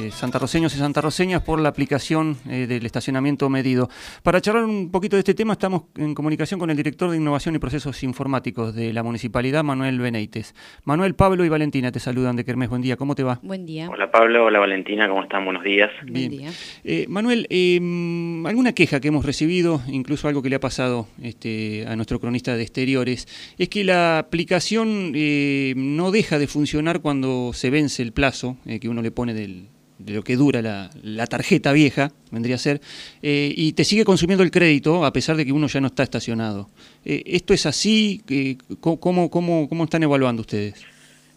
santarroceños y santarroceñas por la aplicación del estacionamiento medido. Para charlar un poquito de este tema estamos en comunicación con el director de Innovación y Procesos Informáticos de la Municipalidad, Manuel Beneites. Manuel, Pablo y Valentina te saludan de Kermés. Buen día, ¿cómo te va? Buen día. Hola Pablo, hola Valentina, ¿cómo están? Buenos días. Bien. Buen día. Manuel, alguna queja que hemos recibido, incluso algo que le ha pasado a nuestro cronista de exteriores, es que la aplicación no deja de funcionar cuando se vence el plazo que uno le pone de lo que dura la tarjeta vieja, vendría a ser, y te sigue consumiendo el crédito a pesar de que uno ya no está estacionado. ¿Esto es así? ¿Cómo están evaluando ustedes?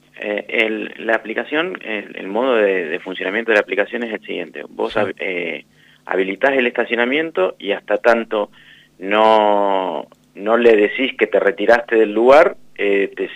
La aplicación, el modo de funcionamiento de la aplicación es el siguiente. Vos habilitás el estacionamiento y hasta tanto no le decís que te retiraste del lugar, te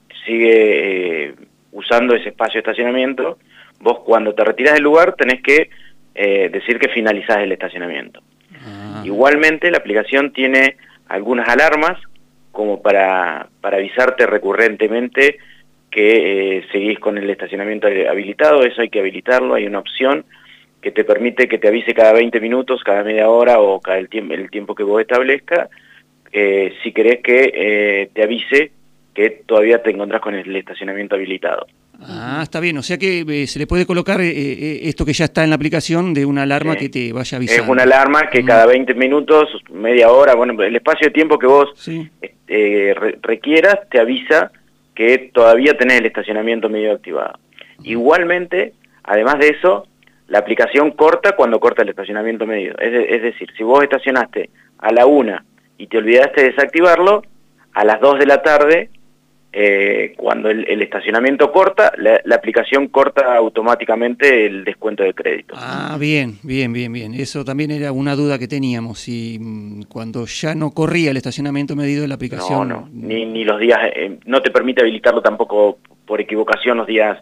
sigue usando ese espacio de estacionamiento. Vos cuando te retirás del lugar tenés que decir que finalizás el estacionamiento. Igualmente la aplicación tiene algunas alarmas como para avisarte recurrentemente que seguís con el estacionamiento habilitado. Eso hay que habilitarlo. Hay una opción que te permite que te avise cada 20 minutos, cada media hora o cada el tiempo que vos establezcas, si querés que te avise que todavía te encontrás con el estacionamiento habilitado. Está bien, o sea que se le puede colocar esto que ya está en la aplicación de una alarma que te vaya avisando. Es una alarma que cada 20 minutos, media hora, bueno, el espacio de tiempo que vos requieras te avisa que todavía tenés el estacionamiento medio activado. Igualmente, además de eso, la aplicación corta cuando corta el estacionamiento medido. Es decir, si vos estacionaste a la 1 y te olvidaste de desactivarlo, a las 2 de la tarde, cuando el estacionamiento corta, la aplicación corta automáticamente el descuento de crédito. Bien. Eso también era una duda que teníamos. Si cuando ya no corría el estacionamiento medido de la aplicación... No, ni los días, no te permite habilitarlo tampoco por equivocación los días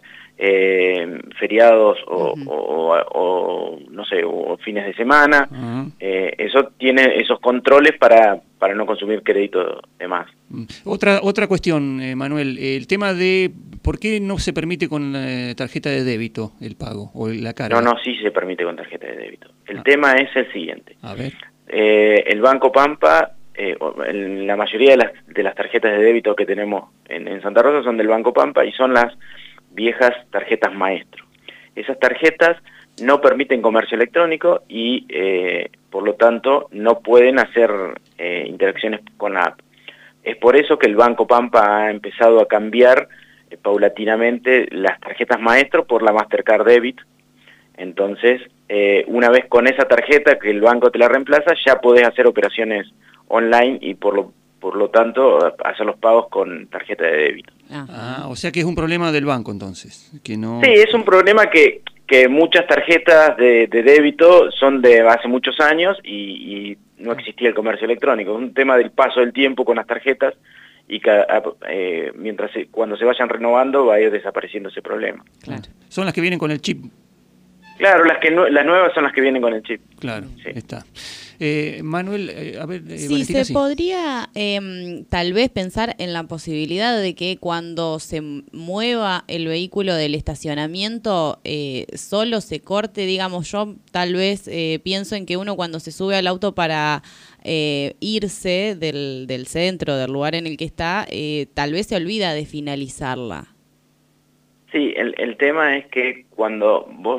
feriados o no sé, o fines de semana. Eso tiene esos controles para no consumir crédito de más. Otra cuestión, Manuel, el tema de por qué no se permite con tarjeta de débito el pago o la carga. No, sí se permite con tarjeta de débito. El tema es el siguiente. A ver. El Banco Pampa, la mayoría de las tarjetas de débito que tenemos en Santa Rosa son del Banco Pampa y son las viejas tarjetas maestro. Esas tarjetas no permiten comercio electrónico y por lo tanto no pueden hacer interacciones con la app. Es por eso que el Banco Pampa ha empezado a cambiar paulatinamente las tarjetas maestro por la Mastercard Debit. Entonces, una vez con esa tarjeta que el banco te la reemplaza, ya podés hacer operaciones online y por lo tanto hacer los pagos con tarjeta de débito. O sea que es un problema del banco entonces. Que no... Sí, es un problema que muchas tarjetas de débito son de hace muchos años y no existía el comercio electrónico. Es un tema del paso del tiempo con las tarjetas y cuando se vayan renovando va a ir desapareciendo ese problema. Claro. Son las que vienen con el chip. Claro, las nuevas son las que vienen con el chip. Claro, sí. Está. Manuel, a ver... Sí, Valentina, se podría tal vez pensar en la posibilidad de que cuando se mueva el vehículo del estacionamiento solo se corte, digamos, yo tal vez pienso en que uno cuando se sube al auto para irse del centro, del lugar en el que está, tal vez se olvida de finalizarla. Sí, el tema es que cuando vos...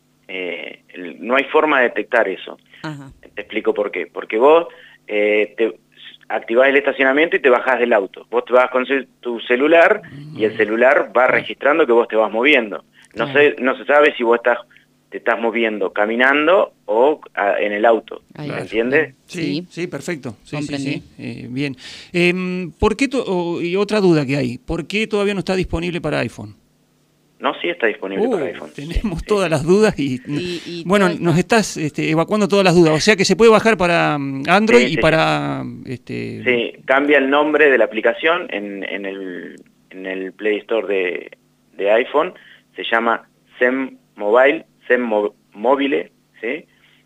no hay forma de detectar eso. Te explico por qué. Porque vos te activás el estacionamiento y te bajás del auto. Vos te vas con tu celular y el celular va registrando que vos te vas moviendo. No se sabe si vos te estás moviendo caminando o en el auto. ¿Me entiendes? Sí, perfecto. Comprendí. Bien. ¿Por qué y otra duda que hay, ¿por qué todavía no está disponible para iPhone? No, sí está disponible para iPhone. Tenemos todas las dudas y bueno, nos estás evacuando todas las dudas. O sea que se puede bajar para Android y para... Sí, cambia el nombre de la aplicación en el Play Store de iPhone. Se llama Sem Mobile, Mobile, ¿sí?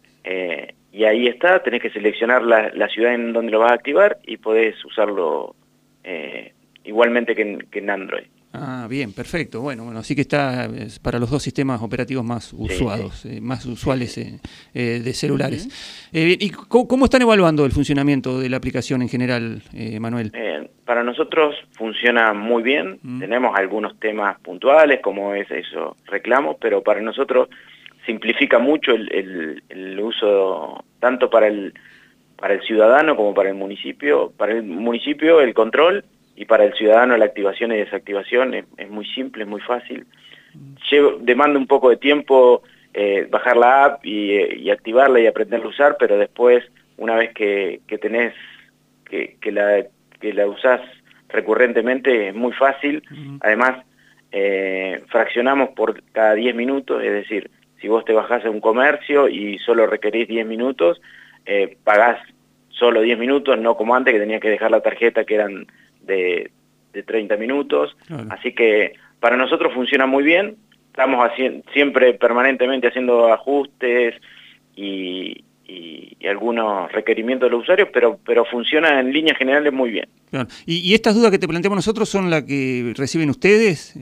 Y ahí está, tenés que seleccionar la ciudad en donde lo vas a activar y podés usarlo igualmente que en Android. Ah, bien, perfecto. Bueno, así que está para los dos sistemas operativos más usuados, sí. más usuales de celulares. ¿Y cómo están evaluando el funcionamiento de la aplicación en general, Manuel? Para nosotros funciona muy bien. Tenemos algunos temas puntuales, como es eso, reclamos, pero para nosotros simplifica mucho el uso, tanto para el ciudadano como para el municipio. Para el municipio el control, y para el ciudadano la activación y desactivación es muy simple, es muy fácil. Demanda un poco de tiempo bajar la app y activarla y aprenderla a usar, pero después, una vez que tenés, que la usás recurrentemente, es muy fácil. Además, fraccionamos por cada 10 minutos, es decir, si vos te bajás a un comercio y solo requerís 10 minutos, pagás solo 10 minutos, no como antes que tenías que dejar la tarjeta que eran de 30 minutos. Claro. Así que para nosotros funciona muy bien. Estamos siempre permanentemente haciendo ajustes y algunos requerimientos de los usuarios, pero funciona en líneas generales muy bien. Claro. ¿Y estas dudas que te planteamos nosotros son las que reciben ustedes?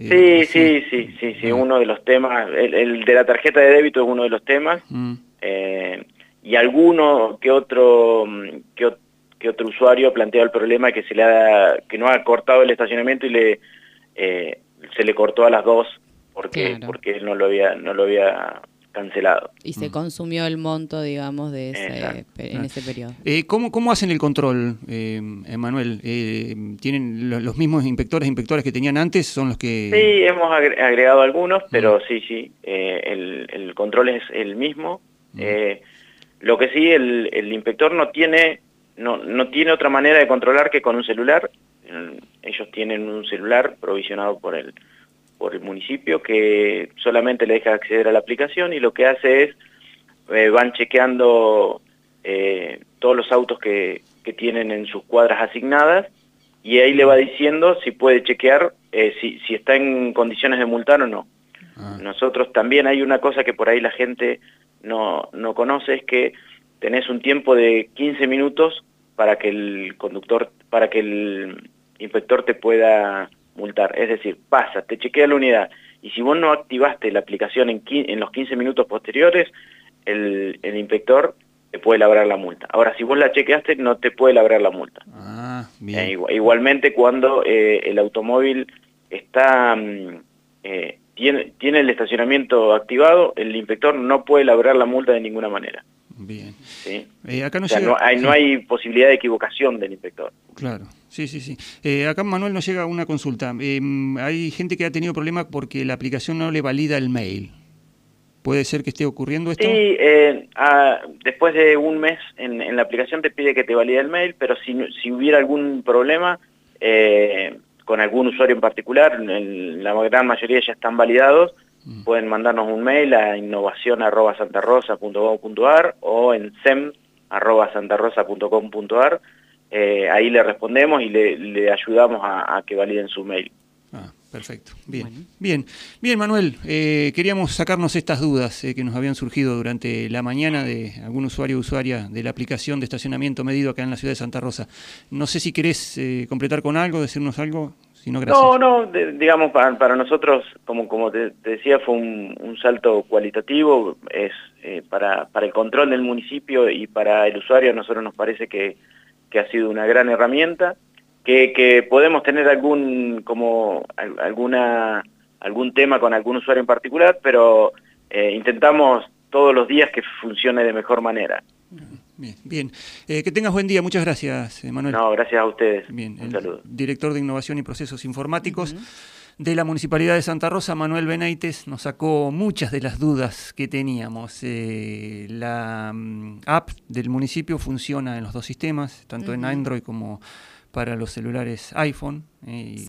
Sí. Uno de los temas, el de la tarjeta de débito es uno de los temas. Y alguno que otro usuario plantea el problema que que no ha cortado el estacionamiento y se le cortó a las 2 porque él no lo había cancelado. Y se consumió el monto, digamos, de en ese periodo. ¿Cómo hacen el control, Manuel? ¿Tienen los mismos inspectores e inspectoras que tenían antes? ¿Son los que...? Sí, hemos agregado algunos, pero sí, el control es el mismo. Lo que sí, el inspector no tiene otra manera de controlar que con un celular. Ellos tienen un celular provisionado por el municipio que solamente le deja acceder a la aplicación, y lo que hace es van chequeando todos los autos que tienen en sus cuadras asignadas, y ahí le va diciendo si puede chequear si está en condiciones de multar o no. Nosotros también hay una cosa que por ahí la gente no conoce, es que tenés un tiempo de 15 minutos para que el inspector te pueda multar. Es decir, te chequea la unidad, y si vos no activaste la aplicación en los 15 minutos posteriores, el inspector te puede labrar la multa. Ahora, si vos la chequeaste, no te puede labrar la multa. Bien. Igualmente, cuando el automóvil está tiene el estacionamiento activado, el inspector no puede labrar la multa de ninguna manera. Bien. ¿Sí? Acá no hay posibilidad de equivocación del inspector. Claro, sí. Acá, Manuel, nos llega una consulta. Hay gente que ha tenido problemas porque la aplicación no le valida el mail. ¿Puede ser que esté ocurriendo esto? Sí, después de un mes en la aplicación te pide que te valide el mail, pero si hubiera algún problema con algún usuario en particular, la gran mayoría ya están validados. Pueden mandarnos un mail a innovacion@santarosa.gov.ar o en sem@santarosa.com.ar. Ahí le respondemos y le ayudamos a que validen su mail. Perfecto. Bien, Manuel. Queríamos sacarnos estas dudas que nos habían surgido durante la mañana de algún usuario o usuaria de la aplicación de estacionamiento medido acá en la ciudad de Santa Rosa. No sé si querés completar con algo, decirnos algo. Si no, gracias. Digamos, para nosotros, como te decía, fue un salto cualitativo. Es para el control del municipio y para el usuario, a nosotros nos parece que ha sido una gran herramienta, que podemos tener algún tema con algún usuario en particular, pero intentamos todos los días que funcione de mejor manera. Bien. Que tengas buen día. Muchas gracias, Manuel. No, gracias a ustedes. Bien. Un saludo. Director de Innovación y Procesos Informáticos de la Municipalidad de Santa Rosa, Manuel Benaites, nos sacó muchas de las dudas que teníamos. La app del municipio funciona en los dos sistemas, tanto en Android como para los celulares iPhone.